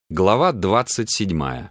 Глава 27.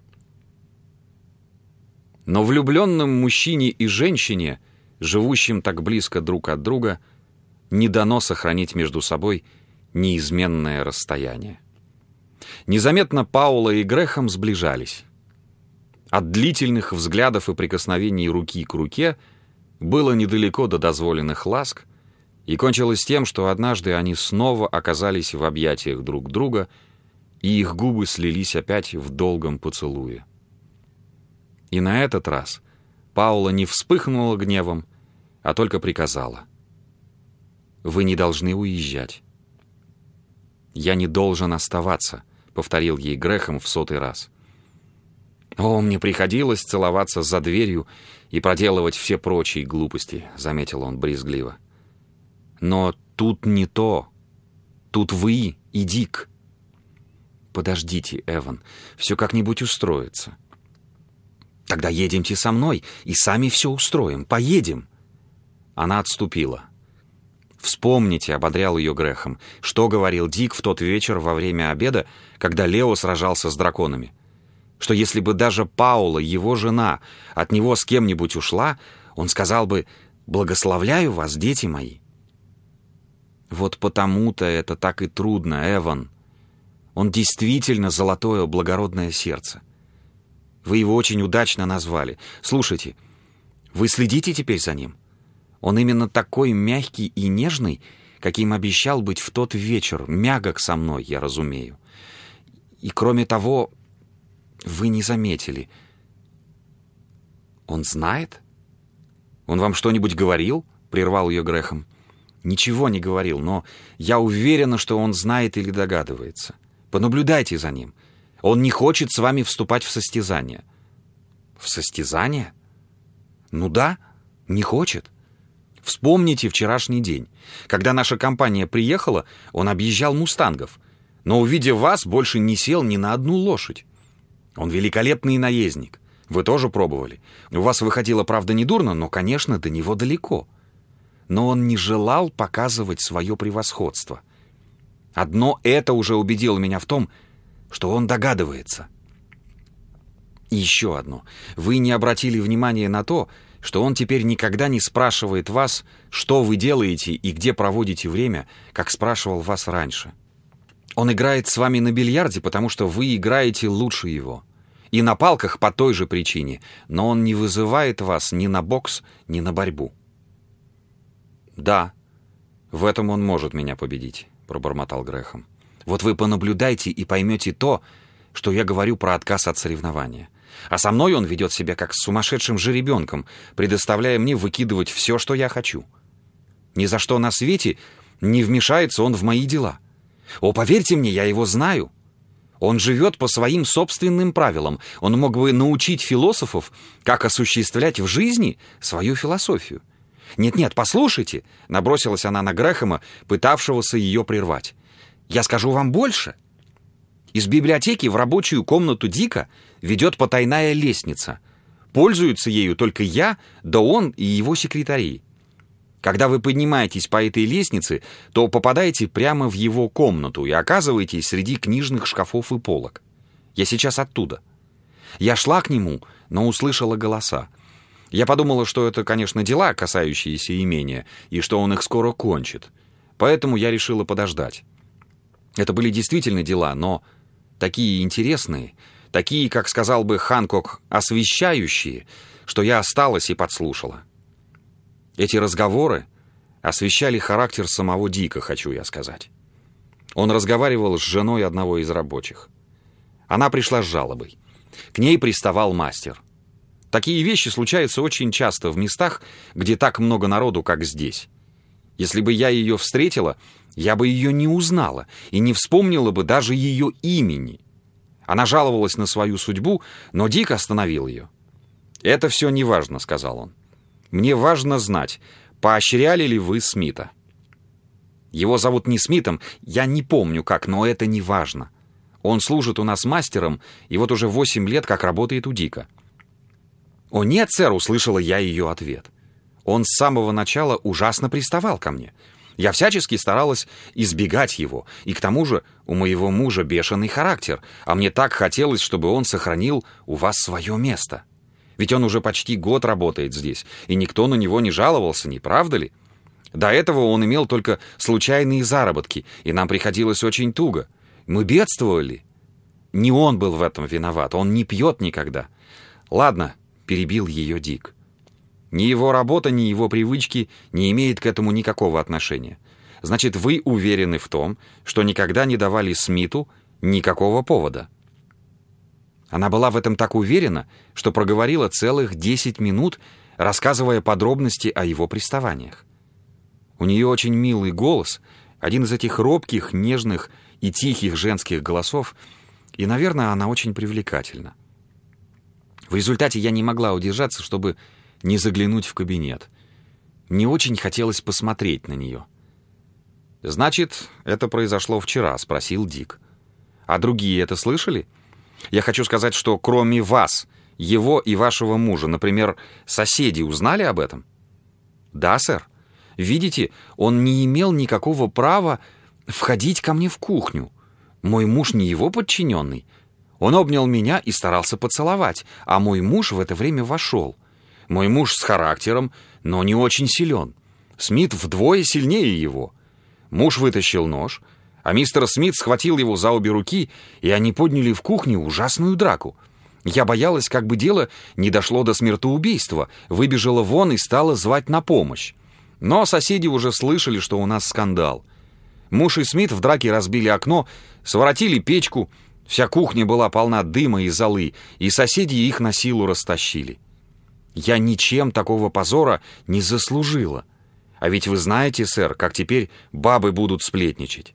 Но влюбленным мужчине и женщине, живущим так близко друг от друга, не дано сохранить между собой неизменное расстояние. Незаметно Паула и Грэхэм сближались. От длительных взглядов и прикосновений руки к руке было недалеко до дозволенных ласк, и кончилось тем, что однажды они снова оказались в объятиях друг друга, и их губы слились опять в долгом поцелуе. И на этот раз Паула не вспыхнула гневом, а только приказала: «Вы не должны уезжать». «Я не должен оставаться», — повторил ей Грэхэм в 100-й раз. «О, мне приходилось целоваться за дверью и проделывать все прочие глупости», — заметил он брезгливо. «Но тут не то. Тут вы и Дик». «Подождите, Эван, все как-нибудь устроится». «Тогда едемте со мной и сами все устроим. Поедем». Она отступила. «Вспомните», — ободрял ее Грэхэм, «что говорил Дик в тот вечер во время обеда, когда Лео сражался с драконами. Что если бы даже Паула, его жена, от него с кем-нибудь ушла, он сказал бы: «Благословляю вас, дети мои». Вот потому-то это так и трудно, Эван. Он действительно золотое благородное сердце. Вы его очень удачно назвали. Слушайте, вы следите теперь за ним? Он именно такой мягкий и нежный, каким обещал быть в тот вечер, мягок со мной, я разумею. И кроме того, вы не заметили. Он знает? Он вам что-нибудь говорил? Прервал ее Грэхэм. Ничего не говорил, но я уверена, что он знает или догадывается. Понаблюдайте за ним. Он не хочет с вами вступать в состязание». «В состязание?» «Ну да, не хочет. Вспомните вчерашний день. Когда наша компания приехала, он объезжал мустангов, но, увидев вас, больше не сел ни на одну лошадь. Он великолепный наездник. Вы тоже пробовали. У вас выходило, правда, недурно, но, конечно, до него далеко. Но он не желал показывать свое превосходство. Одно это уже убедило меня в том, что он догадывается. И еще одно. Вы не обратили внимания на то, что он теперь никогда не спрашивает вас, что вы делаете и где проводите время, как спрашивал вас раньше. Он играет с вами на бильярде, потому что вы играете лучше его. И на палках по той же причине, но он не вызывает вас ни на бокс, ни на борьбу. «Да, в этом он может меня победить», — пробормотал Грэхэм. «Вот вы понаблюдайте и поймете то, что я говорю про отказ от соревнования. А со мной он ведет себя как с сумасшедшим жеребенком, предоставляя мне выкидывать все, что я хочу. Ни за что на свете не вмешается он в мои дела. О, поверьте мне, я его знаю. Он живет по своим собственным правилам. Он мог бы научить философов, как осуществлять в жизни свою философию. «Нет-нет, послушайте», — набросилась она на Грэхэма, пытавшегося ее прервать. «Я скажу вам больше. Из библиотеки в рабочую комнату Дика ведет потайная лестница. Пользуются ею только я, да он и его секретари. Когда вы поднимаетесь по этой лестнице, то попадаете прямо в его комнату и оказываетесь среди книжных шкафов и полок. Я сейчас оттуда. Я шла к нему, но услышала голоса. Я подумала, что это, конечно, дела, касающиеся имения, и что он их скоро кончит. Поэтому я решила подождать. Это были действительно дела, но такие интересные, такие, как сказал бы Ханкок, освещающие, что я осталась и подслушала. Эти разговоры освещали характер самого Дика, хочу я сказать. Он разговаривал с женой одного из рабочих. Она пришла с жалобой. К ней приставал мастер. Такие вещи случаются очень часто в местах, где так много народу, как здесь. Если бы я ее встретила, я бы ее не узнала и не вспомнила бы даже ее имени. Она жаловалась на свою судьбу, но Дик остановил ее. «Это все не важно», — сказал он. «Мне важно знать, поощряли ли вы Смита. Его зовут не Смитом, я не помню как, но это не важно. Он служит у нас мастером, и вот уже 8 лет как работает у Дика». «О нет, сэр», — услышала я ее ответ. «Он с самого начала ужасно приставал ко мне. Я всячески старалась избегать его, и к тому же у моего мужа бешеный характер, а мне так хотелось, чтобы он сохранил у вас свое место. Ведь он уже почти год работает здесь, и никто на него не жаловался, не правда ли? До этого он имел только случайные заработки, и нам приходилось очень туго. Мы бедствовали. Не он был в этом виноват, он не пьет никогда. Ладно, перебил ее Дик. Ни его работа, ни его привычки не имеют к этому никакого отношения. Значит, вы уверены в том, что никогда не давали Смиту никакого повода. Она была в этом так уверена, что проговорила целых 10 минут, рассказывая подробности о его приставаниях. У нее очень милый голос, один из этих робких, нежных и тихих женских голосов, и, наверное, она очень привлекательна. В результате я не могла удержаться, чтобы не заглянуть в кабинет. Мне очень хотелось посмотреть на нее. «Значит, это произошло вчера?» — спросил Дик. «А другие это слышали? Я хочу сказать, что кроме вас, его и вашего мужа, например, соседи узнали об этом?» «Да, сэр. Видите, он не имел никакого права входить ко мне в кухню. Мой муж не его подчиненный. Он обнял меня и старался поцеловать, а мой муж в это время вошел. Мой муж с характером, но не очень силен. Смит вдвое сильнее его. Муж вытащил нож, а мистер Смит схватил его за обе руки, и они подняли в кухне ужасную драку. Я боялась, как бы дело не дошло до смертоубийства, выбежала вон и стала звать на помощь. Но соседи уже слышали, что у нас скандал. Муж и Смит в драке разбили окно, своротили печку, вся кухня была полна дыма и золы, и соседи их на силу растащили. Я ничем такого позора не заслужила. А ведь вы знаете, сэр, как теперь бабы будут сплетничать».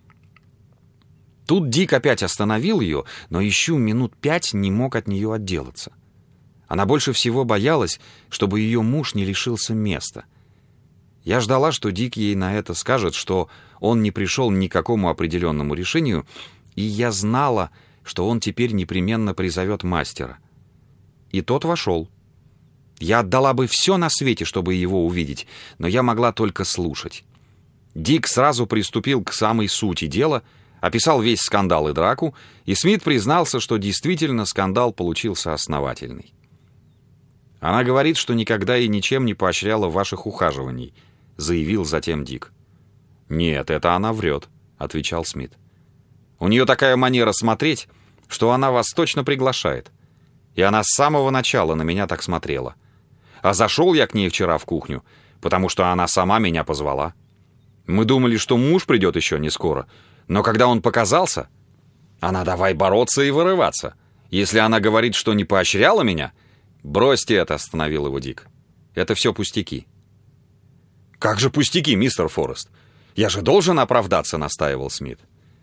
Тут Дик опять остановил ее, но еще минут 5 не мог от нее отделаться. Она больше всего боялась, чтобы ее муж не лишился места. Я ждала, что Дик ей на это скажет, что он не пришел ни к какому определенному решению, и я знала, что он теперь непременно призовет мастера. И тот вошел. Я отдала бы все на свете, чтобы его увидеть, но я могла только слушать. Дик сразу приступил к самой сути дела, описал весь скандал и драку, и Смит признался, что действительно скандал получился основательный. «Она говорит, что никогда и ничем не поощряла ваших ухаживаний», — заявил затем Дик. «Нет, это она врет», — отвечал Смит. «У нее такая манера смотреть, что она вас точно приглашает. И она с самого начала на меня так смотрела. А зашел я к ней вчера в кухню, потому что она сама меня позвала. Мы думали, что муж придет еще не скоро, но когда он показался, она давай бороться и вырываться. Если она говорит, что не поощряла меня, бросьте это», — остановил его Дик. «Это все пустяки». «Как же пустяки, мистер Форест? Я же должен оправдаться», — настаивал Смит.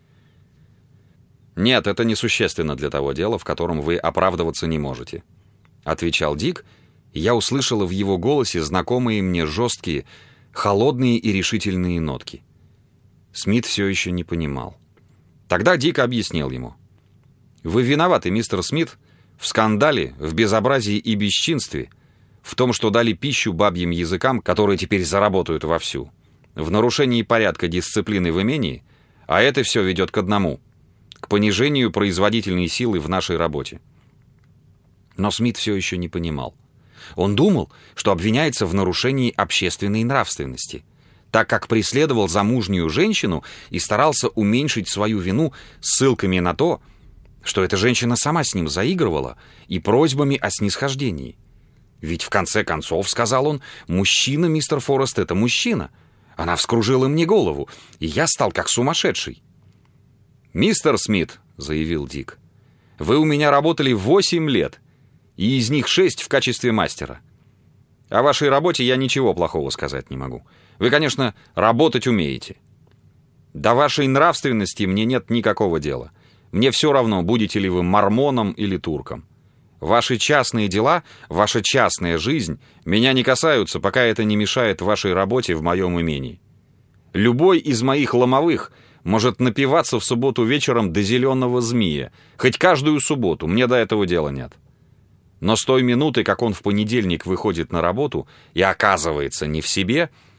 «Нет, это несущественно для того дела, в котором вы оправдываться не можете», — отвечал Дик, и я услышала в его голосе знакомые мне жесткие, холодные и решительные нотки. Смит все еще не понимал. Тогда Дик объяснил ему. «Вы виноваты, мистер Смит, в скандале, в безобразии и бесчинстве, в том, что дали пищу бабьим языкам, которые теперь заработают вовсю, в нарушении порядка дисциплины в имении, а это все ведет к одному — к понижению производительной силы в нашей работе». Но Смит все еще не понимал. Он думал, что обвиняется в нарушении общественной нравственности, так как преследовал замужнюю женщину и старался уменьшить свою вину ссылками на то, что эта женщина сама с ним заигрывала, и просьбами о снисхождении. Ведь в конце концов, сказал он, мужчина, мистер Форест, это мужчина. Она вскружила мне голову, и я стал как сумасшедший. «Мистер Смит», — заявил Дик, — «вы у меня работали 8 лет, и из них 6 в качестве мастера. О вашей работе я ничего плохого сказать не могу. Вы, конечно, работать умеете. До вашей нравственности мне нет никакого дела. Мне все равно, будете ли вы мормоном или турком. Ваши частные дела, ваша частная жизнь меня не касаются, пока это не мешает вашей работе в моем имении. Любой из моих ломовых может напиваться в субботу вечером до зеленого змея, хоть каждую субботу, мне до этого дела нет. Но с той минуты, как он в понедельник выходит на работу и оказывается не в себе,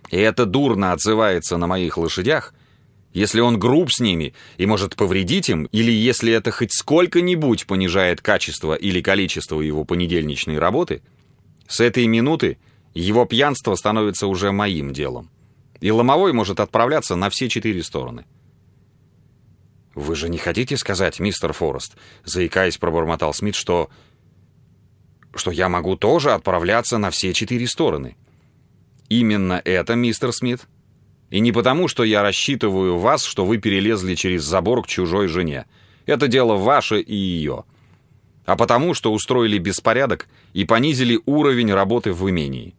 и это дурно отзывается на моих лошадях, если он груб с ними и может повредить им, или если это хоть сколько-нибудь понижает качество или количество его понедельничной работы, с этой минуты его пьянство становится уже моим делом, и ломовой может отправляться на все 4 стороны. «Вы же не хотите сказать, мистер Форест, — заикаясь, пробормотал Смит, — что я могу тоже отправляться на все 4 стороны?» «Именно это, мистер Смит. И не потому, что я рассчитываю вас, что вы перелезли через забор к чужой жене. Это дело ваше и ее. А потому, что устроили беспорядок и понизили уровень работы в имении».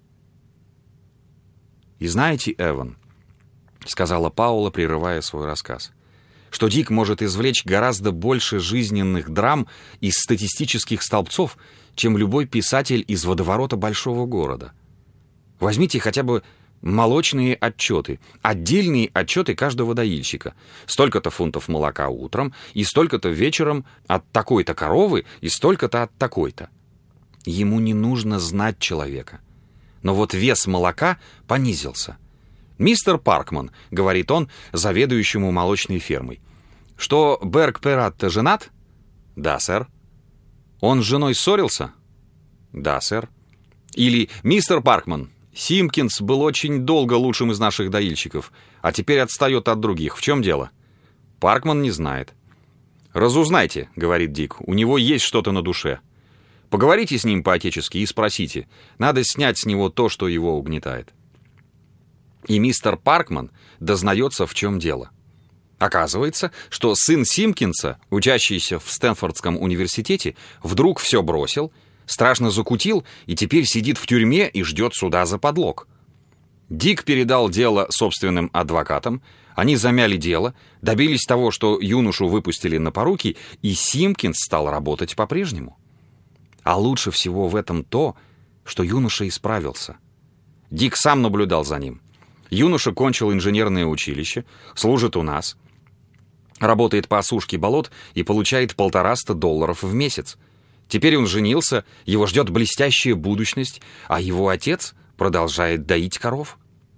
«И знаете, Эван, — сказала Паула, прерывая свой рассказ, — что Дик может извлечь гораздо больше жизненных драм из статистических столбцов, чем любой писатель из водоворота большого города. Возьмите хотя бы молочные отчеты, отдельные отчеты каждого доильщика. Столько-то фунтов молока утром, и столько-то вечером от такой-то коровы, и столько-то от такой-то. Ему не нужно знать человека. Но вот вес молока понизился. «Мистер Паркман, — говорит он заведующему молочной фермой, — что Берг Ператта женат?» «Да, сэр». «Он с женой ссорился?» «Да, сэр». Или: «Мистер Паркман, Симпкинс был очень долго лучшим из наших доильщиков, а теперь отстает от других. В чем дело?» Паркман не знает. «Разузнайте, — говорит Дик, — у него есть что-то на душе. Поговорите с ним по-отечески и спросите. Надо снять с него то, что его угнетает». И мистер Паркман дознается, в чем дело. Оказывается, что сын Симпкинса, учащийся в Стэнфордском университете, вдруг все бросил, страшно закутил и теперь сидит в тюрьме и ждет суда за подлог. Дик передал дело собственным адвокатам, они замяли дело, добились того, что юношу выпустили на поруки, и Симпкинс стал работать по-прежнему. А лучше всего в этом то, что юноша исправился. Дик сам наблюдал за ним. Юноша кончил инженерное училище, служит у нас, работает по осушке болот и получает $150 в месяц. Теперь он женился, его ждет блестящая будущность, а его отец продолжает доить коров.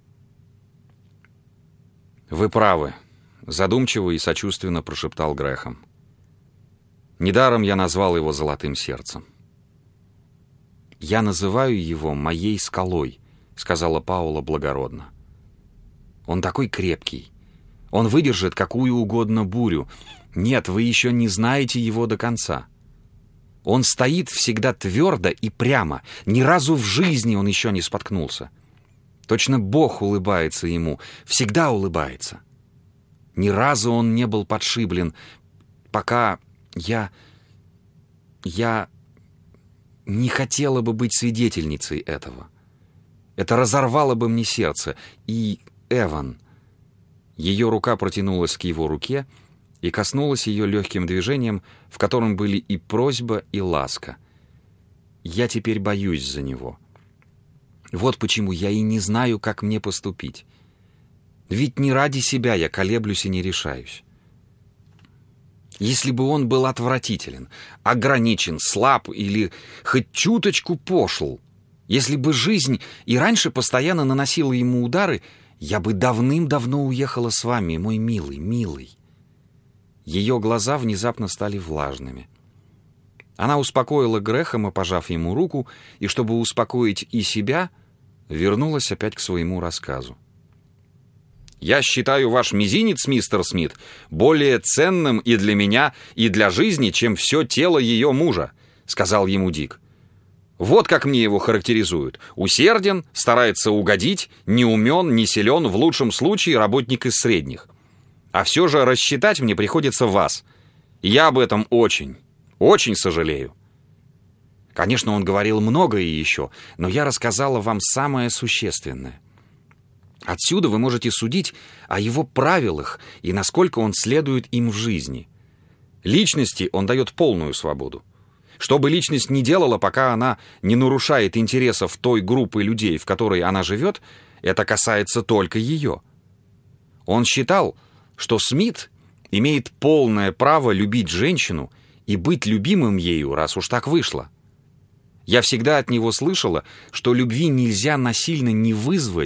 «Вы правы», — задумчиво и сочувственно прошептал Грэхэм. «Недаром я назвал его золотым сердцем». «Я называю его моей скалой», — сказала Паула благородно. «Он такой крепкий. Он выдержит какую угодно бурю. Нет, вы еще не знаете его до конца. Он стоит всегда твердо и прямо. Ни разу в жизни он еще не споткнулся. Точно Бог улыбается ему, всегда улыбается. Ни разу он не был подшиблен, пока я не хотела бы быть свидетельницей этого. Это разорвало бы мне сердце. И, Эван...» Ее рука протянулась к его руке и коснулась ее легким движением, в котором были и просьба, и ласка. «Я теперь боюсь за него. Вот почему я и не знаю, как мне поступить. Ведь не ради себя я колеблюсь и не решаюсь. Если бы он был отвратителен, ограничен, слаб или хоть чуточку пошел, если бы жизнь и раньше постоянно наносила ему удары, я бы давным-давно уехала с вами, мой милый, милый». Ее глаза внезапно стали влажными. Она успокоила Грэхэма, пожав ему руку, и, чтобы успокоить и себя, вернулась опять к своему рассказу. «Я считаю ваш мизинец, мистер Смит, более ценным и для меня, и для жизни, чем все тело ее мужа», — сказал ему Дик. «Вот как мне его характеризуют. Усерден, старается угодить, не умен, не силен, в лучшем случае работник из средних. А все же рассчитать мне приходится вас. И я об этом очень, очень сожалею». Конечно, он говорил многое еще, но я рассказала вам самое существенное. Отсюда вы можете судить о его правилах и насколько он следует им в жизни. Личности он дает полную свободу. Что бы личность ни делала, пока она не нарушает интересов той группы людей, в которой она живет, это касается только ее. Он считал, что Смит имеет полное право любить женщину и быть любимым ею, раз уж так вышло. Я всегда от него слышала, что любви нельзя насильно ни вызвать,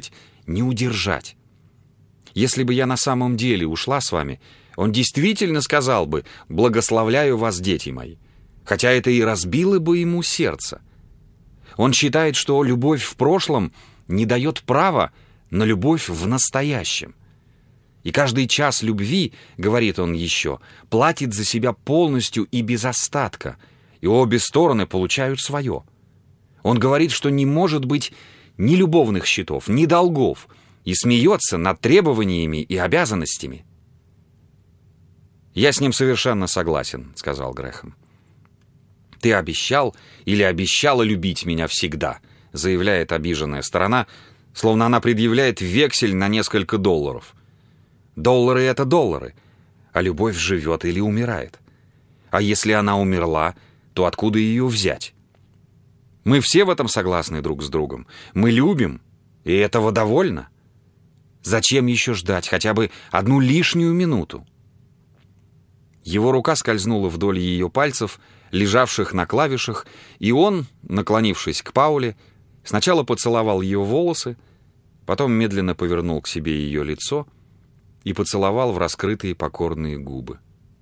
не удержать. Если бы я на самом деле ушла с вами, он действительно сказал бы: «Благословляю вас, дети мои», хотя это и разбило бы ему сердце. Он считает, что любовь в прошлом не дает права на любовь в настоящем. И каждый час любви, говорит он еще, платит за себя полностью и без остатка, и обе стороны получают свое. Он говорит, что не может быть ни любовных счетов, ни долгов, и смеется над требованиями и обязанностями. «Я с ним совершенно согласен», — сказал Грэхэм. «Ты обещал или обещала любить меня всегда», — заявляет обиженная сторона, словно она предъявляет вексель на несколько долларов. Доллары — это доллары, а любовь живет или умирает. А если она умерла, то откуда ее взять? Мы все в этом согласны друг с другом. Мы любим, и этого довольно. Зачем еще ждать хотя бы одну лишнюю минуту?» Его рука скользнула вдоль ее пальцев, лежавших на клавишах, и он, наклонившись к Пауле, сначала поцеловал ее волосы, потом медленно повернул к себе ее лицо и поцеловал в раскрытые покорные губы.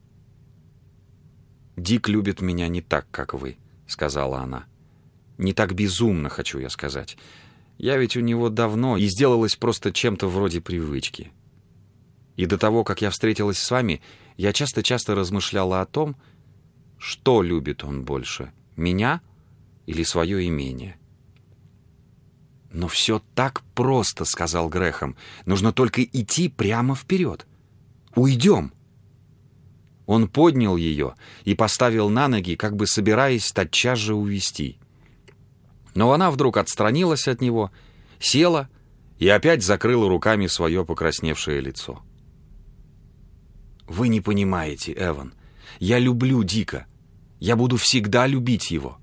«Дик любит меня не так, как вы», — сказала она. «Не так безумно, хочу я сказать. Я ведь у него давно, и сделалась просто чем-то вроде привычки. И до того, как я встретилась с вами, я часто-часто размышляла о том, что любит он больше, меня или свое имение». «Но все так просто», — сказал Грэхэм. «Нужно только идти прямо вперед. Уйдем». Он поднял ее и поставил на ноги, как бы собираясь тотчас же увести. Но она вдруг отстранилась от него, села и опять закрыла руками свое покрасневшее лицо. «Вы не понимаете, Эван. Я люблю Дика. Я буду всегда любить его».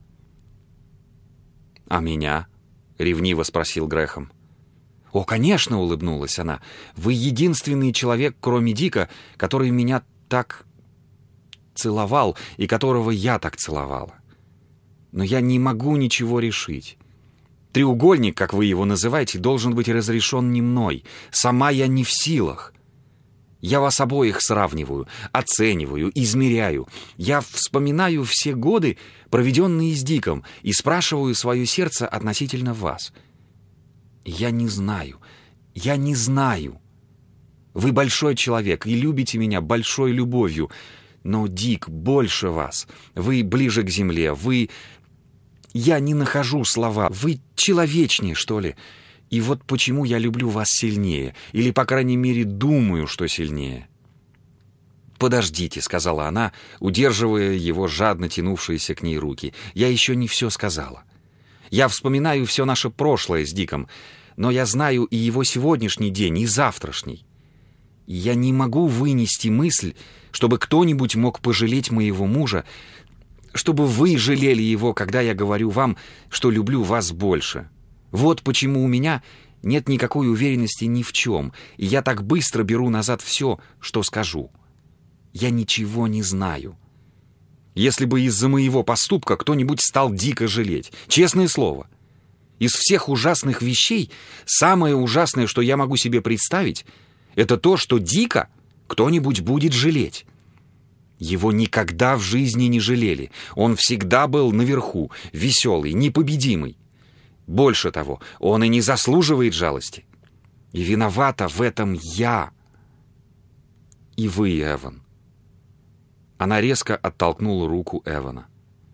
«А меня?» — ревниво спросил Грэхэм. «О, конечно», — улыбнулась она. «Вы единственный человек, кроме Дика, который меня так целовал и которого я так целовала. Но я не могу ничего решить. Треугольник, как вы его называете, должен быть разрешен не мной. Сама я не в силах. Я вас обоих сравниваю, оцениваю, измеряю. Я вспоминаю все годы, проведенные с Диком, и спрашиваю свое сердце относительно вас. Я не знаю. Вы большой человек и любите меня большой любовью, но Дик больше вас. Вы ближе к земле, Я не нахожу слова. Вы человечнее, что ли. И вот почему я люблю вас сильнее. Или, по крайней мере, думаю, что сильнее. «Подождите», — сказала она, удерживая его жадно тянувшиеся к ней руки. «Я еще не все сказала. Я вспоминаю все наше прошлое с Диком, но я знаю и его сегодняшний день, и завтрашний. И я не могу вынести мысль, чтобы кто-нибудь мог пожалеть моего мужа, чтобы вы жалели его, когда я говорю вам, что люблю вас больше. Вот почему у меня нет никакой уверенности ни в чем, и я так быстро беру назад все, что скажу. Я ничего не знаю. Если бы из-за моего поступка кто-нибудь стал дико жалеть, честное слово. Из всех ужасных вещей самое ужасное, что я могу себе представить, это то, что дико кто-нибудь будет жалеть. Его никогда в жизни не жалели. Он всегда был наверху, веселый, непобедимый. Больше того, он и не заслуживает жалости. И виновата в этом я. И вы, Эван. Она резко оттолкнула руку Эвана.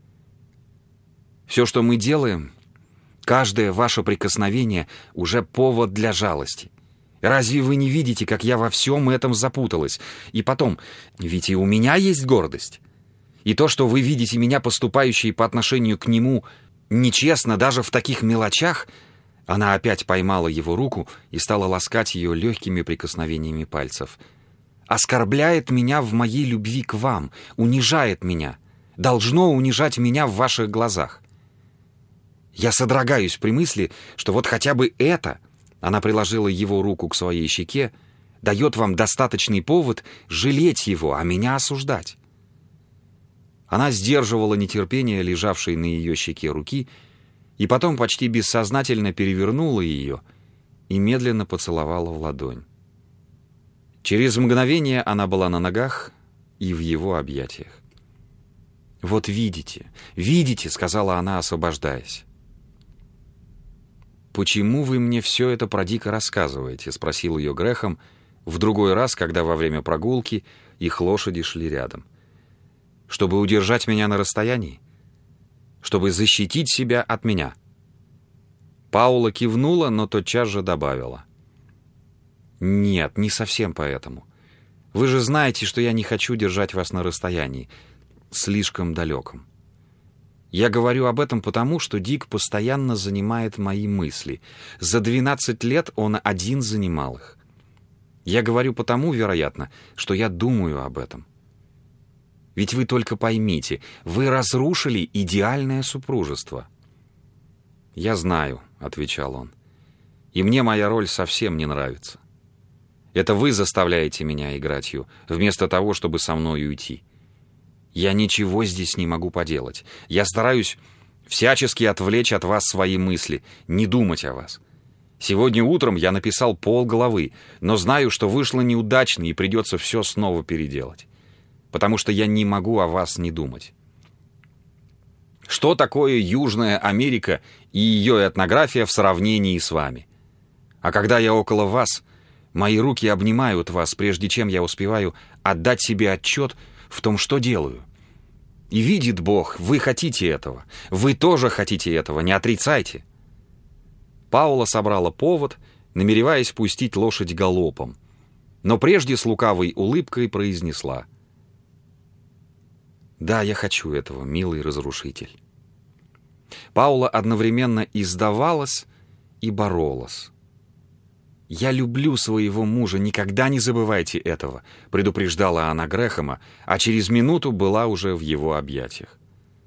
Все, что мы делаем, каждое ваше прикосновение уже повод для жалости. Разве вы не видите, как я во всем этом запуталась? И потом, ведь и у меня есть гордость. И то, что вы видите меня поступающей по отношению к нему нечестно даже в таких мелочах, она опять поймала его руку и стала ласкать ее легкими прикосновениями пальцев, оскорбляет меня в моей любви к вам, унижает меня, должно унижать меня в ваших глазах. Я содрогаюсь при мысли, что вот хотя бы это... Она приложила его руку к своей щеке, дает вам достаточный повод жалеть его, а меня осуждать. Она сдерживала нетерпение, лежавшей на ее щеке руки, и потом почти бессознательно перевернула ее и медленно поцеловала в ладонь. Через мгновение она была на ногах и в его объятиях. «Вот видите, видите», — сказала она, освобождаясь. «Почему вы мне все это про Дика рассказываете?» — спросил ее Грэхэм в другой раз, когда во время прогулки их лошади шли рядом. «Чтобы удержать меня на расстоянии? Чтобы защитить себя от меня?» Паула кивнула, но тотчас же добавила. «Нет, не совсем поэтому. Вы же знаете, что я не хочу держать вас на расстоянии, слишком далеком. Я говорю об этом потому, что Дик постоянно занимает мои мысли. За 12 лет он один занимал их. Я говорю потому, вероятно, что я думаю об этом. Ведь вы только поймите, вы разрушили идеальное супружество». «Я знаю», — отвечал он, — «и мне моя роль совсем не нравится. Это вы заставляете меня играть ее, вместо того, чтобы со мной уйти. Я ничего здесь не могу поделать. Я стараюсь всячески отвлечь от вас свои мысли, не думать о вас. Сегодня утром я написал полглавы, но знаю, что вышло неудачно и придется все снова переделать, потому что я не могу о вас не думать. Что такое Южная Америка и ее этнография в сравнении с вами? А когда я около вас, мои руки обнимают вас, прежде чем я успеваю отдать себе отчет в том, что делаю. И видит Бог, вы хотите этого. Вы тоже хотите этого, не отрицайте». Паула собрала повод, намереваясь пустить лошадь галопом, но прежде с лукавой улыбкой произнесла: «Да, я хочу этого, милый разрушитель». Паула одновременно и сдавалась, и боролась. «Я люблю своего мужа, никогда не забывайте этого», — предупреждала она Грэхэма, а через минуту была уже в его объятиях.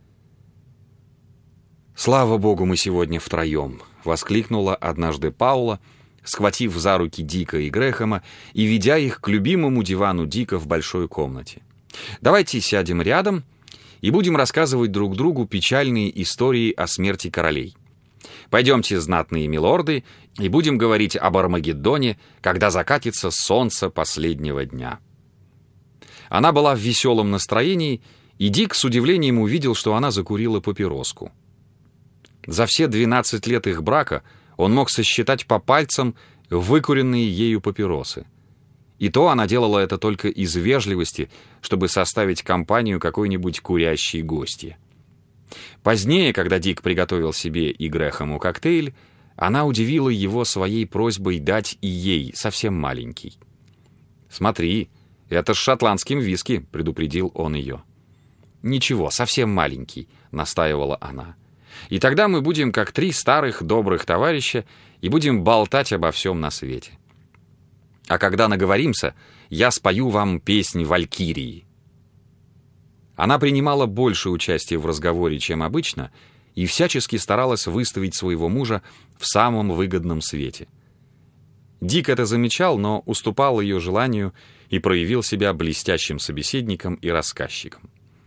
«Слава Богу, мы сегодня втроем», — воскликнула однажды Паула, схватив за руки Дика и Грэхэма и ведя их к любимому дивану Дика в большой комнате. «Давайте сядем рядом и будем рассказывать друг другу печальные истории о смерти королей. Пойдемте, знатные милорды, и будем говорить об Армагеддоне, когда закатится солнце последнего дня». Она была в веселом настроении, и Дик с удивлением увидел, что она закурила папироску. За все 12 лет их брака он мог сосчитать по пальцам выкуренные ею папиросы. И то она делала это только из вежливости, чтобы составить компанию какой-нибудь курящей гостье. Позднее, когда Дик приготовил себе и Грэхэму коктейль, она удивила его своей просьбой дать и ей совсем маленький. «Смотри, это с шотландским виски», — предупредил он ее. «Ничего, совсем маленький», — настаивала она. «И тогда мы будем как 3 старых добрых товарища и будем болтать обо всем на свете. А когда наговоримся, я спою вам песнь Валькирии». Она принимала больше участия в разговоре, чем обычно, и всячески старалась выставить своего мужа в самом выгодном свете. Дик это замечал, но уступал ее желанию и проявил себя блестящим собеседником и рассказчиком.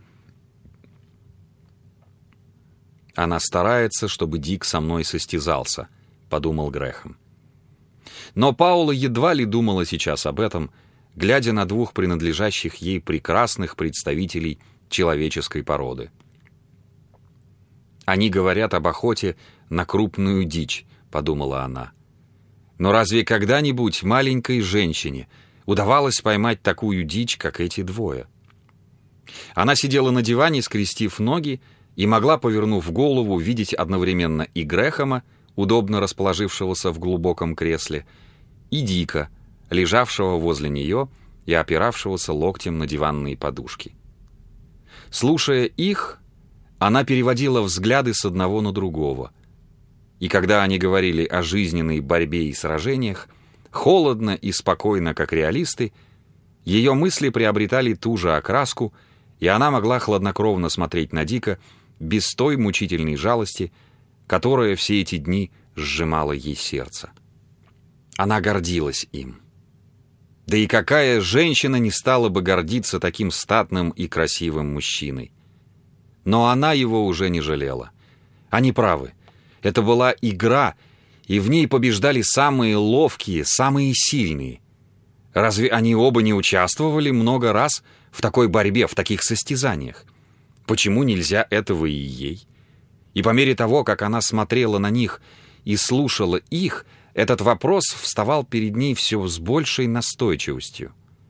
«Она старается, чтобы Дик со мной состязался», — подумал Грэхэм. Но Паула едва ли думала сейчас об этом, глядя на 2 принадлежащих ей прекрасных представителей человеческой породы. «Они говорят об охоте на крупную дичь», — подумала она. «Но разве когда-нибудь маленькой женщине удавалось поймать такую дичь, как эти 2?» Она сидела на диване, скрестив ноги, и могла, повернув голову, видеть одновременно и Грэхэма, удобно расположившегося в глубоком кресле, и Дика, лежавшего возле нее и опиравшегося локтем на диванные подушки. Слушая их, она переводила взгляды с одного на другого, и когда они говорили о жизненной борьбе и сражениях, холодно и спокойно, как реалисты, ее мысли приобретали ту же окраску, и она могла хладнокровно смотреть на Дика без той мучительной жалости, которая все эти дни сжимала ей сердце. Она гордилась им. Да и какая женщина не стала бы гордиться таким статным и красивым мужчиной? Но она его уже не жалела. Они правы. Это была игра, и в ней побеждали самые ловкие, самые сильные. Разве они оба не участвовали много раз в такой борьбе, в таких состязаниях? Почему нельзя этого и ей? И по мере того, как она смотрела на них и слушала их, этот вопрос вставал перед ней все с большей настойчивостью.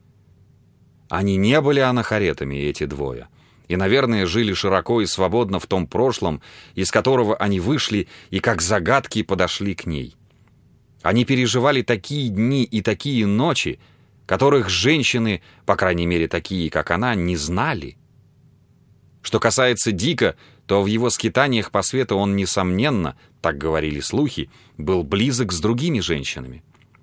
Они не были анахоретами, эти двое, и, наверное, жили широко и свободно в том прошлом, из которого они вышли и как загадки подошли к ней. Они переживали такие дни и такие ночи, которых женщины, по крайней мере такие, как она, не знали. Что касается Дика, то в его скитаниях по свету он, несомненно, так говорили слухи, был близок с другими женщинами.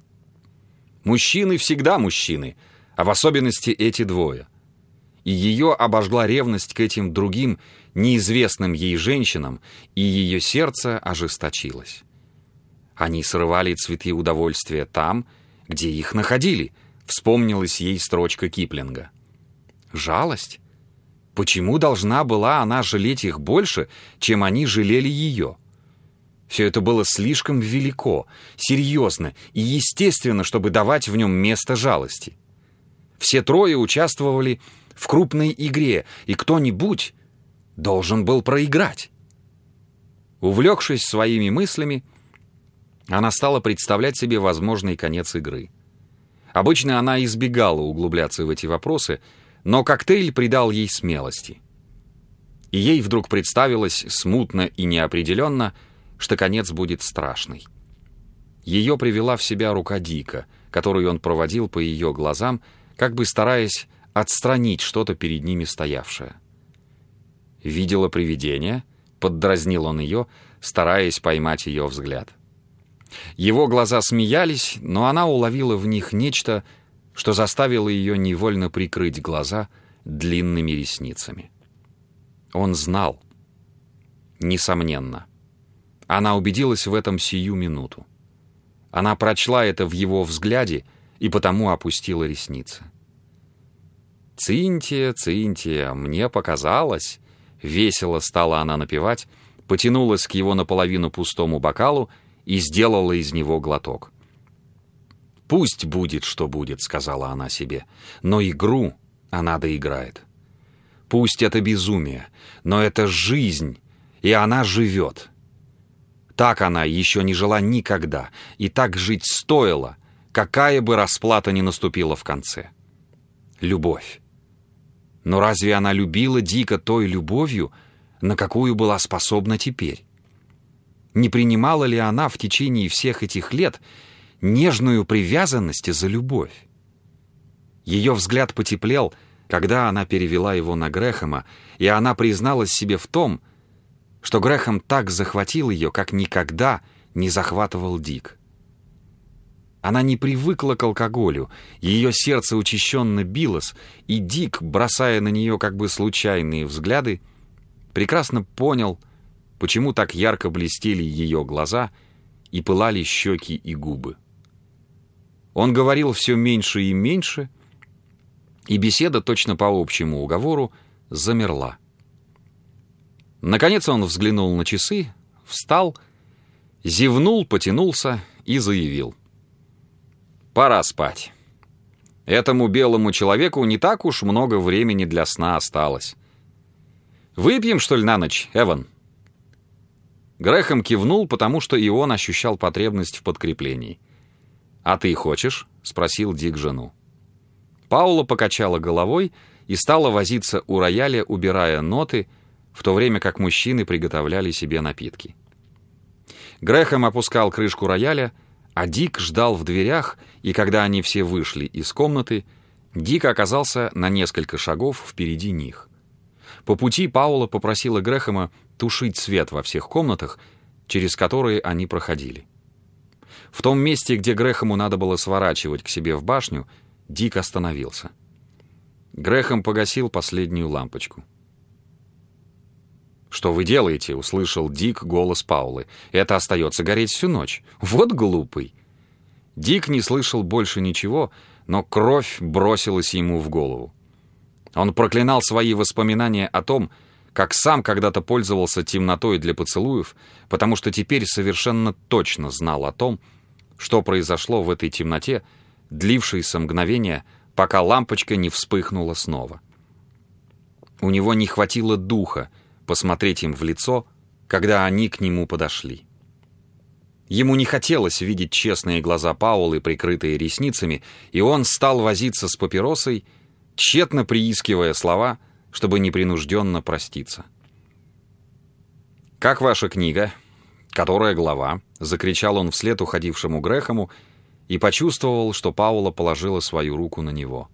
Мужчины всегда мужчины, а в особенности эти двое. И ее обожгла ревность к этим другим, неизвестным ей женщинам, и ее сердце ожесточилось. Они срывали цветы удовольствия там, где их находили, вспомнилась ей строчка Киплинга. Жалость? Почему должна была она жалеть их больше, чем они жалели ее? Все это было слишком велико, серьезно и естественно, чтобы давать в нем место жалости. Все трое участвовали в крупной игре, и кто-нибудь должен был проиграть. Увлекшись своими мыслями, она стала представлять себе возможный конец игры. Обычно она избегала углубляться в эти вопросы, но коктейль придал ей смелости. И ей вдруг представилось смутно и неопределенно, что конец будет страшный. Ее привела в себя рука Дика, которую он проводил по ее глазам, как бы стараясь отстранить что-то перед ними стоявшее. «Видела привидение?» — поддразнил он ее, стараясь поймать ее взгляд. Его глаза смеялись, но она уловила в них нечто, что заставило ее невольно прикрыть глаза длинными ресницами. Он знал. Несомненно. Она убедилась в этом сию минуту. Она прочла это в его взгляде и потому опустила ресницы. «Цинтия, Цинтия, мне показалось...» Весело стала она напевать, потянулась к его наполовину пустому бокалу и сделала из него глоток. «Пусть будет, что будет», — сказала она себе, — «но игру она доиграет. Пусть это безумие, но это жизнь, и она живет. Так она еще не жила никогда, и так жить стоило, какая бы расплата ни наступила в конце. Любовь. Но разве она любила Дика той любовью, на какую была способна теперь? Не принимала ли она в течение всех этих лет нежную привязанность за любовь? Ее взгляд потеплел, когда она перевела его на Грэхэма, и она призналась себе в том, что Грэхэм так захватил ее, как никогда не захватывал Дик. Она не привыкла к алкоголю, ее сердце учащенно билось, и Дик, бросая на нее как бы случайные взгляды, прекрасно понял, почему так ярко блестели ее глаза и пылали щеки и губы. Он говорил все меньше и меньше, и беседа точно по общему уговору замерла. Наконец он взглянул на часы, встал, зевнул, потянулся и заявил: «Пора спать. Этому белому человеку не так уж много времени для сна осталось. Выпьем, что ли, на ночь, Эван?» Грэхэм кивнул, потому что и он ощущал потребность в подкреплении. «А ты хочешь?» — спросил Дик жену. Паула покачала головой и стала возиться у рояля, убирая ноты, в то время как мужчины приготовляли себе напитки. Грэхэм опускал крышку рояля, а Дик ждал в дверях, и когда они все вышли из комнаты, Дик оказался на несколько шагов впереди них. По пути Паула попросила Грэхэма тушить свет во всех комнатах, через которые они проходили. В том месте, где Грэхэму надо было сворачивать к себе в башню, Дик остановился. Грэхэм погасил последнюю лампочку. «Что вы делаете?» — услышал Дик голос Паулы. «Это остается гореть всю ночь. Вот глупый!» Дик не слышал больше ничего, но кровь бросилась ему в голову. Он проклинал свои воспоминания о том, как сам когда-то пользовался темнотой для поцелуев, потому что теперь совершенно точно знал о том, что произошло в этой темноте, длившейся мгновение, пока лампочка не вспыхнула снова. У него не хватило духа посмотреть им в лицо, когда они к нему подошли. Ему не хотелось видеть честные глаза Паулы, прикрытые ресницами, и он стал возиться с папиросой, тщетно приискивая слова, чтобы непринужденно проститься. «Как ваша книга? Которая глава?» — закричал он вслед уходившему Грэхэму и почувствовал, что Паула положила свою руку на него.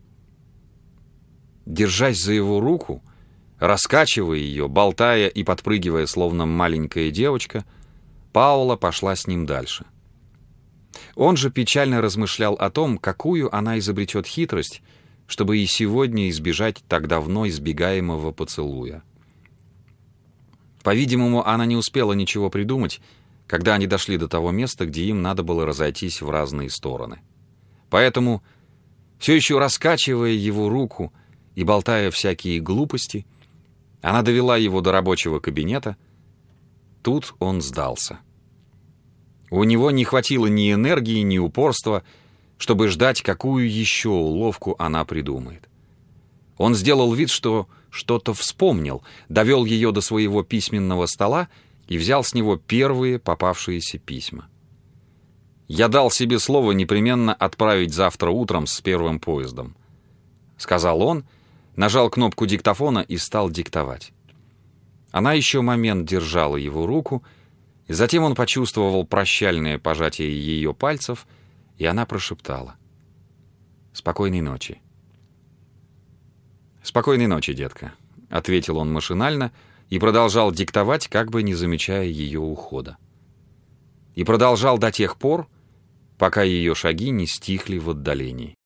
Держась за его руку, раскачивая ее, болтая и подпрыгивая, словно маленькая девочка, Паула пошла с ним дальше. Он же печально размышлял о том, какую она изобретет хитрость, чтобы и сегодня избежать так давно избегаемого поцелуя. По-видимому, она не успела ничего придумать, когда они дошли до того места, где им надо было разойтись в разные стороны. Поэтому, все еще раскачивая его руку и болтая всякие глупости, она довела его до рабочего кабинета. Тут он сдался. У него не хватило ни энергии, ни упорства, чтобы ждать, какую еще уловку она придумает. Он сделал вид, что что-то вспомнил, довел ее до своего письменного стола и взял с него первые попавшиеся письма. «Я дал себе слово непременно отправить завтра утром с первым поездом», — сказал он, нажал кнопку диктофона и стал диктовать. Она еще момент держала его руку, и затем он почувствовал прощальное пожатие ее пальцев, и она прошептала: «Спокойной ночи». «Спокойной ночи, детка», — ответил он машинально и продолжал диктовать, как бы не замечая ее ухода. И продолжал до тех пор, пока ее шаги не стихли в отдалении.